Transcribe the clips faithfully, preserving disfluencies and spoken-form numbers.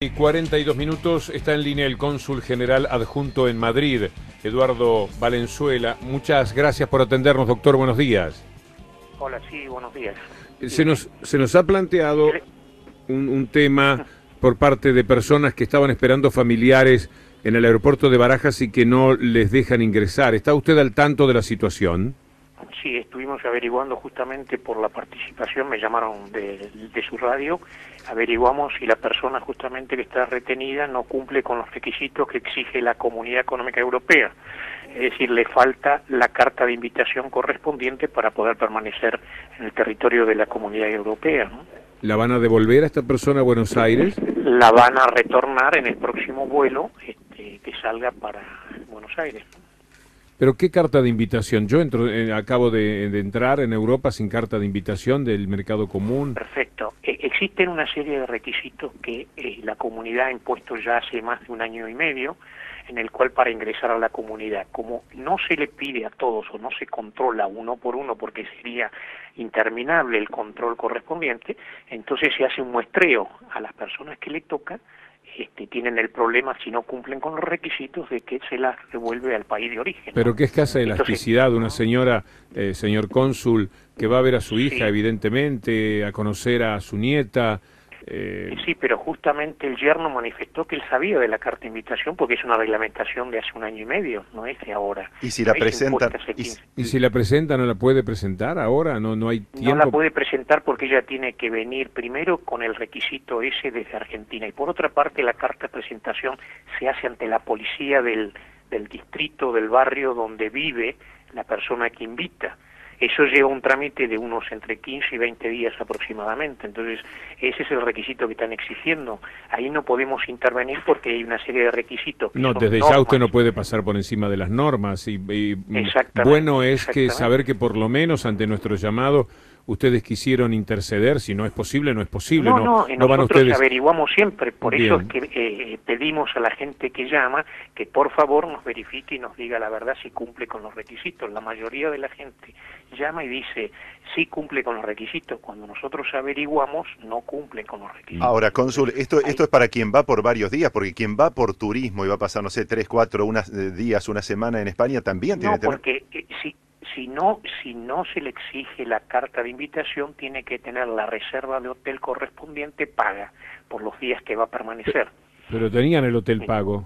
Y cuarenta y dos minutos, está en línea el cónsul general adjunto en Madrid, Eduardo Valenzuela. Muchas gracias por atendernos, doctor. Buenos días. Hola, sí, buenos días. Se nos, se nos ha planteado un, un tema por parte de personas que estaban esperando familiares en el aeropuerto de Barajas y que no les dejan ingresar. ¿Está usted al tanto de la situación? Sí, estuvimos averiguando justamente por la participación, me llamaron de, de su radio, averiguamos si la persona justamente que está retenida no cumple con los requisitos que exige la Comunidad Económica Europea. Es decir, le falta la carta de invitación correspondiente para poder permanecer en el territorio de la Comunidad Europea, ¿no? ¿La van a devolver a esta persona a Buenos Aires? La van a retornar en el próximo vuelo este, que salga para Buenos Aires. ¿Pero qué carta de invitación? Yo entro, eh, acabo de, de entrar en Europa sin carta de invitación del mercado común. Perfecto. Eh, existen una serie de requisitos que eh, la comunidad ha impuesto ya hace más de un año y medio, en el cual para ingresar a la comunidad, como no se le pide a todos o no se controla uno por uno porque sería interminable el control correspondiente, entonces se hace un muestreo a las personas que le toca. Este, tienen el problema, si no cumplen con los requisitos, de que se las devuelve al país de origen. Pero qué escasa elasticidad de una señora, eh, señor cónsul, que va a ver a su hija, sí, evidentemente, a conocer a su nieta. Eh... Sí, pero justamente el yerno manifestó que él sabía de la carta de invitación porque es una reglamentación de hace un año y medio, no es de ahora. ¿Y si la presenta? ¿Y, ¿Y si la presenta no la puede presentar ahora? ¿No, no hay tiempo? No la puede presentar porque ella tiene que venir primero con el requisito ese desde Argentina y por otra parte la carta de presentación se hace ante la policía del, del distrito, del barrio donde vive la persona que invita. Eso lleva un trámite de unos entre quince y veinte días aproximadamente, entonces ese es el requisito que están exigiendo. Ahí no podemos intervenir porque hay una serie de requisitos. No, desde ya usted no puede pasar por encima de las normas y, y bueno es que saber que por lo menos ante nuestro llamado ustedes quisieron interceder, si no es posible, no es posible. No, no, no, no van nosotros ustedes... averiguamos siempre, por Bien. eso es que eh, pedimos a la gente que llama que por favor nos verifique y nos diga la verdad si cumple con los requisitos. La mayoría de la gente llama y dice sí cumple con los requisitos, cuando nosotros averiguamos no cumple con los requisitos. Ahora, cónsul, esto, esto es para quien va por varios días, porque quien va por turismo y va a pasar, no sé, tres, cuatro unas, eh, días, una semana en España, también tiene no, que tener... porque eh, si... Si no, si no se le exige la carta de invitación, tiene que tener la reserva de hotel correspondiente paga por los días que va a permanecer. Pero tenían el hotel pago.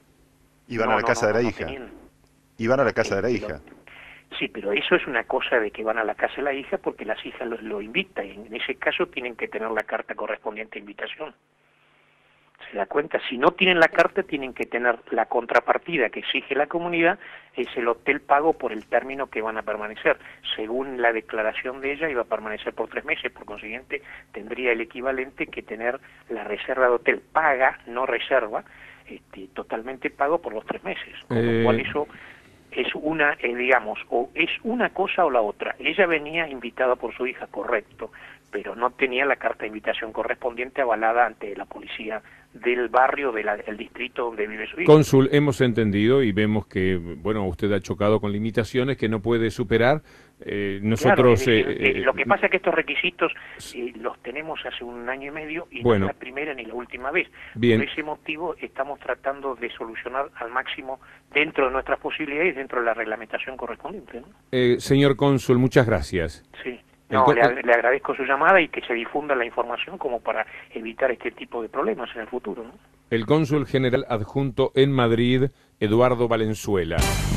Iban no, a la no, casa no, de la no hija. tenían. Iban a la casa Sí, de la lo, hija. Sí, pero eso es una cosa de que van a la casa de la hija porque las hijas lo, lo invitan y en ese caso tienen que tener la carta correspondiente a invitación. ¿Se da cuenta? Si no tienen la carta, tienen que tener la contrapartida que exige la comunidad, es el hotel pago por el término que van a permanecer. Según la declaración de ella, iba a permanecer por tres meses, por consiguiente, tendría el equivalente que tener la reserva de hotel paga, no reserva, este, totalmente pago por los tres meses. Con Eh... lo cual eso es una, eh, digamos, o es una cosa o la otra. Ella venía invitada por su hija, correcto, pero no tenía la carta de invitación correspondiente avalada ante la policía del barrio, de la, del distrito donde vive su hija. Cónsul, hemos entendido y vemos que, bueno, usted ha chocado con limitaciones que no puede superar. Eh, nosotros... Claro, es decir, eh, eh, lo que pasa es que estos requisitos eh, los tenemos hace un año y medio y bueno, no es la primera ni la última vez. Bien. Por ese motivo estamos tratando de solucionar al máximo dentro de nuestras posibilidades, dentro de la reglamentación correspondiente, ¿no? Eh, señor cónsul, muchas gracias. Sí. No, le, le agradezco su llamada y que se difunda la información como para evitar este tipo de problemas en el futuro, ¿no? El cónsul general adjunto en Madrid, Eduardo Valenzuela.